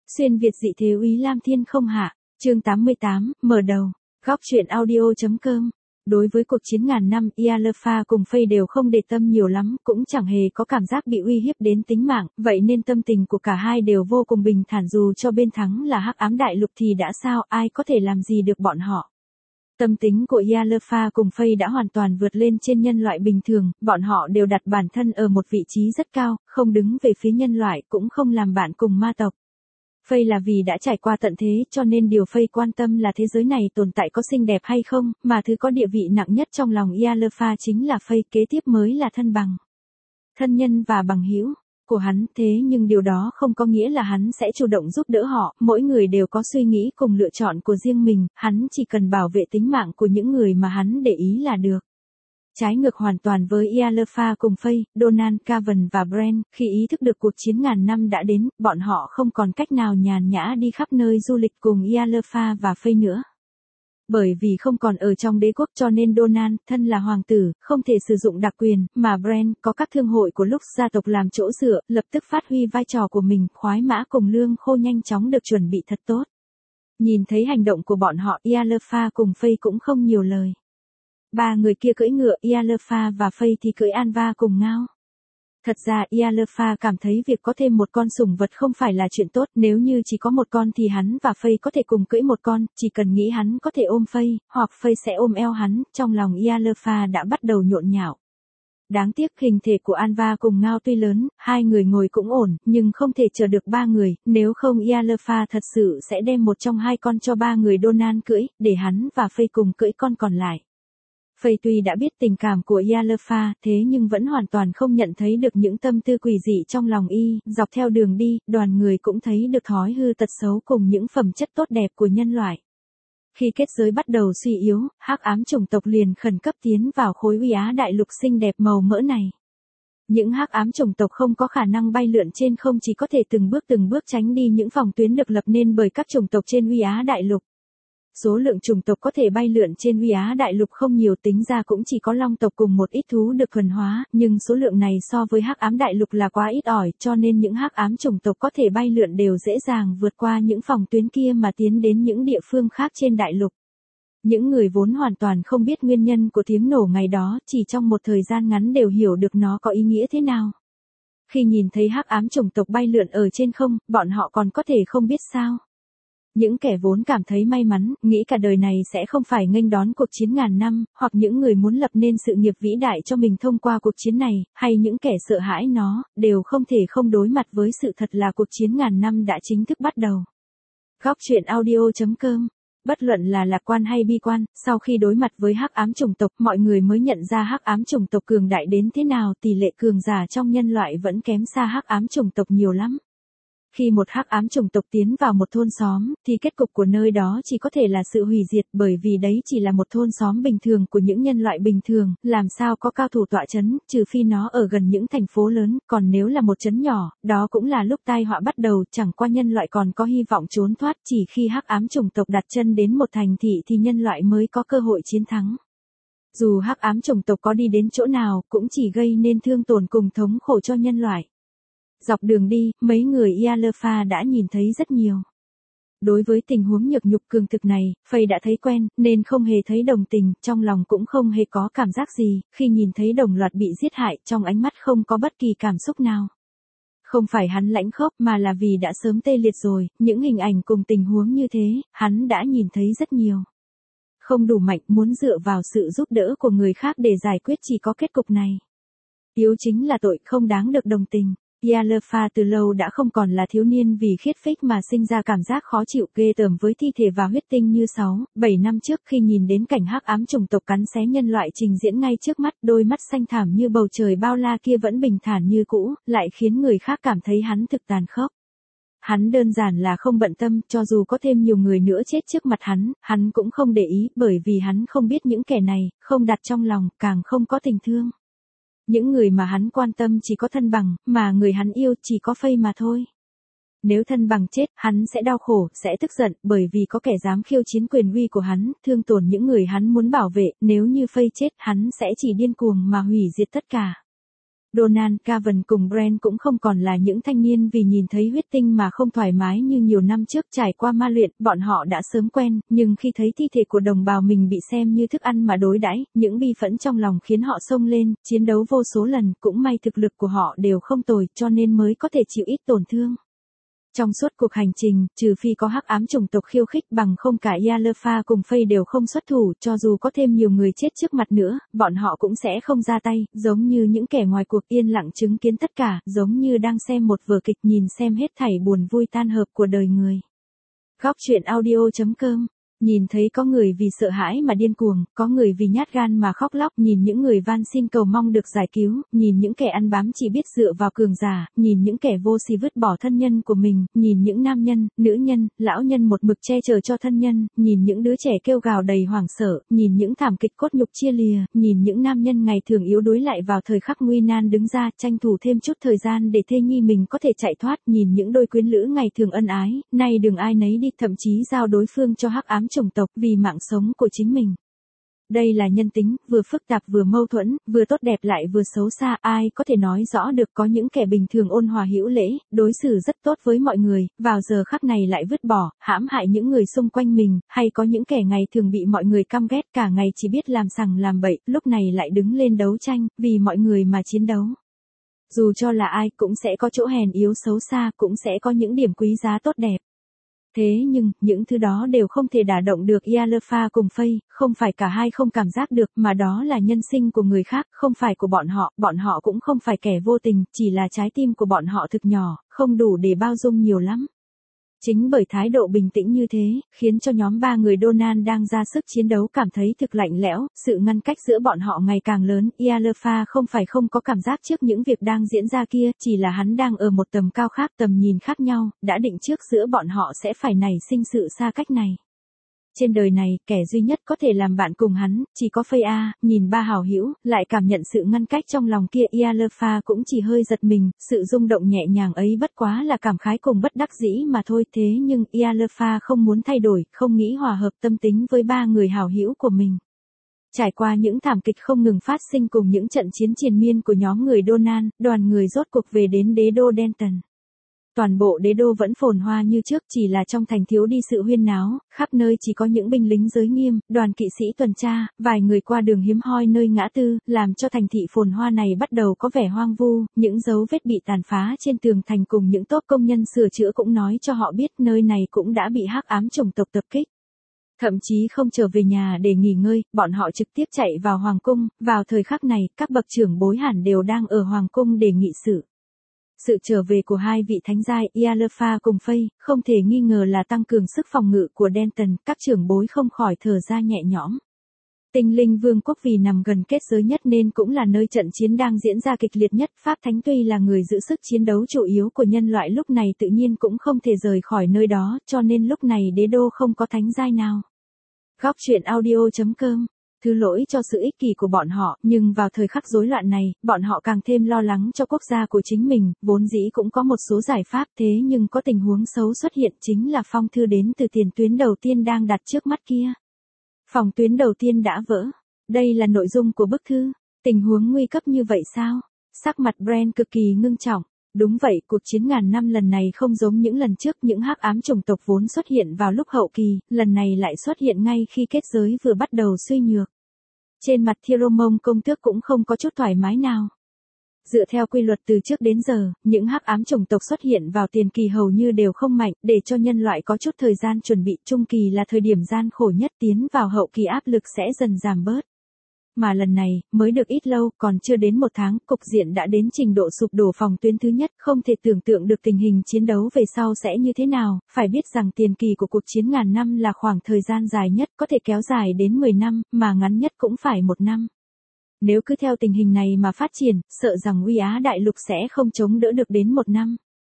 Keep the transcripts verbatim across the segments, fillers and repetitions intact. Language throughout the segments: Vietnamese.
Xuyên Việt dị thế úy Lam Thiên không hạ, chương tám mươi tám, mở đầu, góc truyện audio.com. Đối với cuộc chiến ngàn năm, Yalfa cùng Faye đều không để tâm nhiều lắm, cũng chẳng hề có cảm giác bị uy hiếp đến tính mạng, vậy nên tâm tình của cả hai đều vô cùng bình thản, dù cho bên thắng là Hắc Ám Đại Lục thì đã sao, ai có thể làm gì được bọn họ. Tâm tính của Yalfa cùng Faye đã hoàn toàn vượt lên trên nhân loại bình thường, bọn họ đều đặt bản thân ở một vị trí rất cao, không đứng về phía nhân loại, cũng không làm bạn cùng ma tộc. Faye là vì đã trải qua tận thế cho nên điều Faye quan tâm là thế giới này tồn tại có xinh đẹp hay không, mà thứ có địa vị nặng nhất trong lòng Yalfa chính là Faye, kế tiếp mới là thân bằng, thân nhân và bằng hữu của hắn, thế nhưng điều đó không có nghĩa là hắn sẽ chủ động giúp đỡ họ, mỗi người đều có suy nghĩ cùng lựa chọn của riêng mình, hắn chỉ cần bảo vệ tính mạng của những người mà hắn để ý là được. Trái ngược hoàn toàn với Yalfa cùng Faye, Donald, Cavan và Brent, khi ý thức được cuộc chiến ngàn năm đã đến, bọn họ không còn cách nào nhàn nhã đi khắp nơi du lịch cùng Yalfa và Faye nữa. Bởi vì không còn ở trong đế quốc cho nên Donald, thân là hoàng tử, không thể sử dụng đặc quyền, mà Brent, có các thương hội của Lux gia tộc làm chỗ dựa, lập tức phát huy vai trò của mình, khoái mã cùng lương khô nhanh chóng được chuẩn bị thật tốt. Nhìn thấy hành động của bọn họ, Yalfa cùng Faye cũng không nhiều lời. Ba người kia cưỡi ngựa, Yalfa và Faye thì cưỡi Anva cùng ngao. Thật ra Yalfa cảm thấy việc có thêm một con sủng vật không phải là chuyện tốt, nếu như chỉ có một con thì hắn và Faye có thể cùng cưỡi một con, chỉ cần nghĩ hắn có thể ôm Faye, hoặc Faye sẽ ôm eo hắn, trong lòng Yalfa đã bắt đầu nhộn nhạo. Đáng tiếc hình thể của Anva cùng ngao tuy lớn, hai người ngồi cũng ổn, nhưng không thể chở được ba người, nếu không Yalfa thật sự sẽ đem một trong hai con cho ba người Donald cưỡi, để hắn và Faye cùng cưỡi con còn lại. Faye tuy đã biết tình cảm của Yalfa, thế nhưng vẫn hoàn toàn không nhận thấy được những tâm tư quỷ dị trong lòng y, dọc theo đường đi, đoàn người cũng thấy được thói hư tật xấu cùng những phẩm chất tốt đẹp của nhân loại. Khi kết giới bắt đầu suy yếu, Hắc Ám chủng tộc liền khẩn cấp tiến vào khối uy á đại lục xinh đẹp màu mỡ này. Những Hắc Ám chủng tộc không có khả năng bay lượn trên không, chỉ có thể từng bước từng bước tránh đi những phòng tuyến được lập nên bởi các chủng tộc trên uy á đại lục. Số lượng chủng tộc có thể bay lượn trên uy á đại lục không nhiều, tính ra cũng chỉ có long tộc cùng một ít thú được thuần hóa, nhưng số lượng này so với Hắc Ám đại lục là quá ít ỏi, cho nên những Hắc Ám chủng tộc có thể bay lượn đều dễ dàng vượt qua những phòng tuyến kia mà tiến đến những địa phương khác trên đại lục. Những người vốn hoàn toàn không biết nguyên nhân của tiếng nổ ngày đó, chỉ trong một thời gian ngắn đều hiểu được nó có ý nghĩa thế nào. Khi nhìn thấy Hắc Ám chủng tộc bay lượn ở trên không, bọn họ còn có thể không biết sao. Những kẻ vốn cảm thấy may mắn, nghĩ cả đời này sẽ không phải nghênh đón cuộc chiến ngàn năm, hoặc những người muốn lập nên sự nghiệp vĩ đại cho mình thông qua cuộc chiến này, hay những kẻ sợ hãi nó, đều không thể không đối mặt với sự thật là cuộc chiến ngàn năm đã chính thức bắt đầu. Góc truyện audio.com. Bất luận là lạc quan hay bi quan, sau khi đối mặt với Hắc Ám chủng tộc, mọi người mới nhận ra Hắc Ám chủng tộc cường đại đến thế nào, tỷ lệ cường giả trong nhân loại vẫn kém xa Hắc Ám chủng tộc nhiều lắm. Khi một Hắc Ám chủng tộc tiến vào một thôn xóm, thì kết cục của nơi đó chỉ có thể là sự hủy diệt, bởi vì đấy chỉ là một thôn xóm bình thường của những nhân loại bình thường, làm sao có cao thủ tọa chấn, trừ phi nó ở gần những thành phố lớn, còn nếu là một trấn nhỏ, đó cũng là lúc tai họa bắt đầu, chẳng qua nhân loại còn có hy vọng trốn thoát, chỉ khi Hắc Ám chủng tộc đặt chân đến một thành thị thì nhân loại mới có cơ hội chiến thắng. Dù Hắc Ám chủng tộc có đi đến chỗ nào, cũng chỉ gây nên thương tổn cùng thống khổ cho nhân loại. Dọc đường đi, mấy người Yalfa đã nhìn thấy rất nhiều. Đối với tình huống nhược nhục cường thực này, Faye đã thấy quen, nên không hề thấy đồng tình, trong lòng cũng không hề có cảm giác gì, khi nhìn thấy đồng loạt bị giết hại, trong ánh mắt không có bất kỳ cảm xúc nào. Không phải hắn lãnh khốc mà là vì đã sớm tê liệt rồi, những hình ảnh cùng tình huống như thế, hắn đã nhìn thấy rất nhiều. Không đủ mạnh, muốn dựa vào sự giúp đỡ của người khác để giải quyết chỉ có kết cục này. Yếu chính là tội, không đáng được đồng tình. Yalfa từ lâu đã không còn là thiếu niên vì khiết phích mà sinh ra cảm giác khó chịu ghê tởm với thi thể và huyết tinh như sáu, bảy năm trước khi nhìn đến cảnh Hắc Ám chủng tộc cắn xé nhân loại trình diễn ngay trước mắt, đôi mắt xanh thẳm như bầu trời bao la kia vẫn bình thản như cũ, lại khiến người khác cảm thấy hắn thực tàn khốc. Hắn đơn giản là không bận tâm, cho dù có thêm nhiều người nữa chết trước mặt hắn, hắn cũng không để ý, bởi vì hắn không biết những kẻ này, không đặt trong lòng, càng không có tình thương. Những người mà hắn quan tâm chỉ có thân bằng, mà người hắn yêu chỉ có Faye mà thôi. Nếu thân bằng chết, hắn sẽ đau khổ, sẽ tức giận, bởi vì có kẻ dám khiêu chiến quyền uy của hắn, thương tổn những người hắn muốn bảo vệ, nếu như Faye chết, hắn sẽ chỉ điên cuồng mà hủy diệt tất cả. Donald Cavan cùng Brent cũng không còn là những thanh niên vì nhìn thấy huyết tinh mà không thoải mái như nhiều năm trước. Trải qua ma luyện, bọn họ đã sớm quen, nhưng khi thấy thi thể của đồng bào mình bị xem như thức ăn mà đối đãi, những bi phẫn trong lòng khiến họ xông lên, chiến đấu vô số lần. Cũng may thực lực của họ đều không tồi, cho nên mới có thể chịu ít tổn thương. Trong suốt cuộc hành trình, trừ phi có hắc ám chủng tộc khiêu khích, bằng không cả Yalfa cùng Faye đều không xuất thủ. Cho dù có thêm nhiều người chết trước mặt nữa, bọn họ cũng sẽ không ra tay, giống như những kẻ ngoài cuộc yên lặng chứng kiến tất cả, giống như đang xem một vở kịch nhìn xem hết thảy buồn vui tan hợp của đời người. Góc truyện audio chấm com. Nhìn thấy có người vì sợ hãi mà điên cuồng, có người vì nhát gan mà khóc lóc, nhìn những người van xin cầu mong được giải cứu, nhìn những kẻ ăn bám chỉ biết dựa vào cường giả, nhìn những kẻ vô sỉ vứt bỏ thân nhân của mình, nhìn những nam nhân, nữ nhân, lão nhân một mực che chở cho thân nhân, nhìn những đứa trẻ kêu gào đầy hoảng sợ, nhìn những thảm kịch cốt nhục chia lìa, nhìn những nam nhân ngày thường yếu đuối lại vào thời khắc nguy nan đứng ra tranh thủ thêm chút thời gian để thê nhi mình có thể chạy thoát, nhìn những đôi quyến lữ ngày thường ân ái, nay đừng ai nấy đi, thậm chí giao đối phương cho hắc ám chủng tộc vì mạng sống của chính mình. Đây là nhân tính, vừa phức tạp vừa mâu thuẫn, vừa tốt đẹp lại vừa xấu xa, ai có thể nói rõ được. Có những kẻ bình thường ôn hòa hữu lễ, đối xử rất tốt với mọi người, vào giờ khắc này lại vứt bỏ, hãm hại những người xung quanh mình, hay có những kẻ ngày thường bị mọi người căm ghét, cả ngày chỉ biết làm sằng làm bậy, lúc này lại đứng lên đấu tranh, vì mọi người mà chiến đấu. Dù cho là ai cũng sẽ có chỗ hèn yếu xấu xa, cũng sẽ có những điểm quý giá tốt đẹp. Thế nhưng, những thứ đó đều không thể đả động được Yalfa cùng Faye, không phải cả hai không cảm giác được, mà đó là nhân sinh của người khác, không phải của bọn họ, bọn họ cũng không phải kẻ vô tình, chỉ là trái tim của bọn họ thực nhỏ, không đủ để bao dung nhiều lắm. Chính bởi thái độ bình tĩnh như thế, khiến cho nhóm ba người Donald đang ra sức chiến đấu cảm thấy thực lạnh lẽo, sự ngăn cách giữa bọn họ ngày càng lớn. Yalfa không phải không có cảm giác trước những việc đang diễn ra kia, chỉ là hắn đang ở một tầm cao khác, tầm nhìn khác nhau, đã định trước giữa bọn họ sẽ phải nảy sinh sự xa cách này. Trên đời này, kẻ duy nhất có thể làm bạn cùng hắn, chỉ có Faye a. Nhìn ba hảo hữu, lại cảm nhận sự ngăn cách trong lòng kia. Yalfa cũng chỉ hơi giật mình, sự rung động nhẹ nhàng ấy bất quá là cảm khái cùng bất đắc dĩ mà thôi. Thế nhưng, Yalfa không muốn thay đổi, không nghĩ hòa hợp tâm tính với ba người hảo hữu của mình. Trải qua những thảm kịch không ngừng phát sinh cùng những trận chiến triền miên của nhóm người Donald, đoàn người rốt cuộc về đến đế đô Denton. Toàn bộ đế đô vẫn phồn hoa như trước, chỉ là trong thành thiếu đi sự huyên náo, khắp nơi chỉ có những binh lính giới nghiêm, đoàn kỵ sĩ tuần tra, vài người qua đường hiếm hoi nơi ngã tư, làm cho thành thị phồn hoa này bắt đầu có vẻ hoang vu. Những dấu vết bị tàn phá trên tường thành cùng những tốp công nhân sửa chữa cũng nói cho họ biết nơi này cũng đã bị hắc ám chủng tộc tập kích. Thậm chí không trở về nhà để nghỉ ngơi, bọn họ trực tiếp chạy vào hoàng cung. Vào thời khắc này, các bậc trưởng bối hẳn đều đang ở hoàng cung để nghị sự. Sự trở về của hai vị thánh giai Yalfa cùng Faye, không thể nghi ngờ là tăng cường sức phòng ngự của Denton, các trưởng bối không khỏi thở ra nhẹ nhõm. Tinh linh vương quốc vì nằm gần kết giới nhất nên cũng là nơi trận chiến đang diễn ra kịch liệt nhất. Pháp thánh tuy là người giữ sức chiến đấu chủ yếu của nhân loại lúc này tự nhiên cũng không thể rời khỏi nơi đó, cho nên lúc này đế đô không có thánh giai nào. Góc truyện audio chấm com. Thứ lỗi cho sự ích kỷ của bọn họ, nhưng vào thời khắc rối loạn này, bọn họ càng thêm lo lắng cho quốc gia của chính mình. Vốn dĩ cũng có một số giải pháp, thế nhưng có tình huống xấu xuất hiện, chính là phong thư đến từ tiền tuyến đầu tiên đang đặt trước mắt kia. Phòng tuyến đầu tiên đã vỡ. Đây là nội dung của bức thư. Tình huống nguy cấp như vậy sao? Sắc mặt Brent cực kỳ ngưng trọng. Đúng vậy, cuộc chiến ngàn năm lần này không giống những lần trước, những hắc ám chủng tộc vốn xuất hiện vào lúc hậu kỳ, lần này lại xuất hiện ngay khi kết giới vừa bắt đầu suy nhược. Trên mặt Thieromong công tước cũng không có chút thoải mái nào. Dựa theo quy luật từ trước đến giờ, những hắc ám chủng tộc xuất hiện vào tiền kỳ hầu như đều không mạnh, để cho nhân loại có chút thời gian chuẩn bị. Trung kỳ là thời điểm gian khổ nhất, tiến vào hậu kỳ áp lực sẽ dần giảm bớt. Mà lần này, mới được ít lâu, còn chưa đến một tháng, cục diện đã đến trình độ sụp đổ phòng tuyến thứ nhất, không thể tưởng tượng được tình hình chiến đấu về sau sẽ như thế nào. Phải biết rằng tiền kỳ của cuộc chiến ngàn năm là khoảng thời gian dài nhất, có thể kéo dài đến mười năm, mà ngắn nhất cũng phải một năm. Nếu cứ theo tình hình này mà phát triển, sợ rằng Uy Á đại lục sẽ không chống đỡ được đến một năm.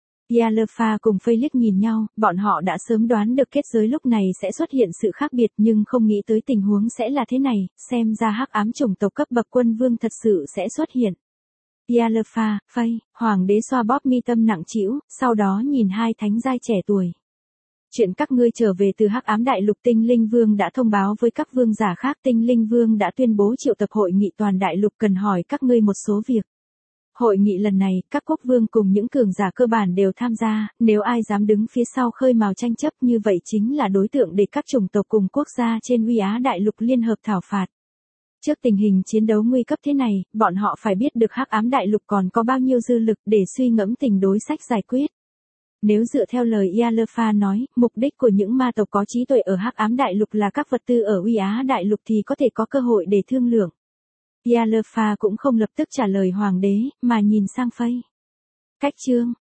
Yalfa cùng Faye liếc nhìn nhau, bọn họ đã sớm đoán được kết giới lúc này sẽ xuất hiện sự khác biệt, nhưng không nghĩ tới tình huống sẽ là thế này, xem ra hắc ám chủng tộc cấp bậc quân vương thật sự sẽ xuất hiện. Yalfa, Faye, hoàng đế xoa bóp mi tâm nặng trĩu, sau đó nhìn hai thánh giai trẻ tuổi. Chuyện các ngươi trở về từ hắc ám đại lục, tinh linh vương đã thông báo với các vương giả khác. Tinh linh vương đã tuyên bố triệu tập hội nghị toàn đại lục, cần hỏi các ngươi một số việc. Hội nghị lần này, các quốc vương cùng những cường giả cơ bản đều tham gia, nếu ai dám đứng phía sau khơi mào tranh chấp như vậy chính là đối tượng để các chủng tộc cùng quốc gia trên Uy Á đại lục liên hợp thảo phạt. Trước tình hình chiến đấu nguy cấp thế này, bọn họ phải biết được Hắc Ám đại lục còn có bao nhiêu dư lực để suy ngẫm tình đối sách giải quyết. Nếu dựa theo lời Ialfa nói, mục đích của những ma tộc có trí tuệ ở Hắc Ám đại lục là các vật tư ở Uy Á đại lục thì có thể có cơ hội để thương lượng. Ialfa cũng không lập tức trả lời hoàng đế, mà nhìn sang Phây. Cách chương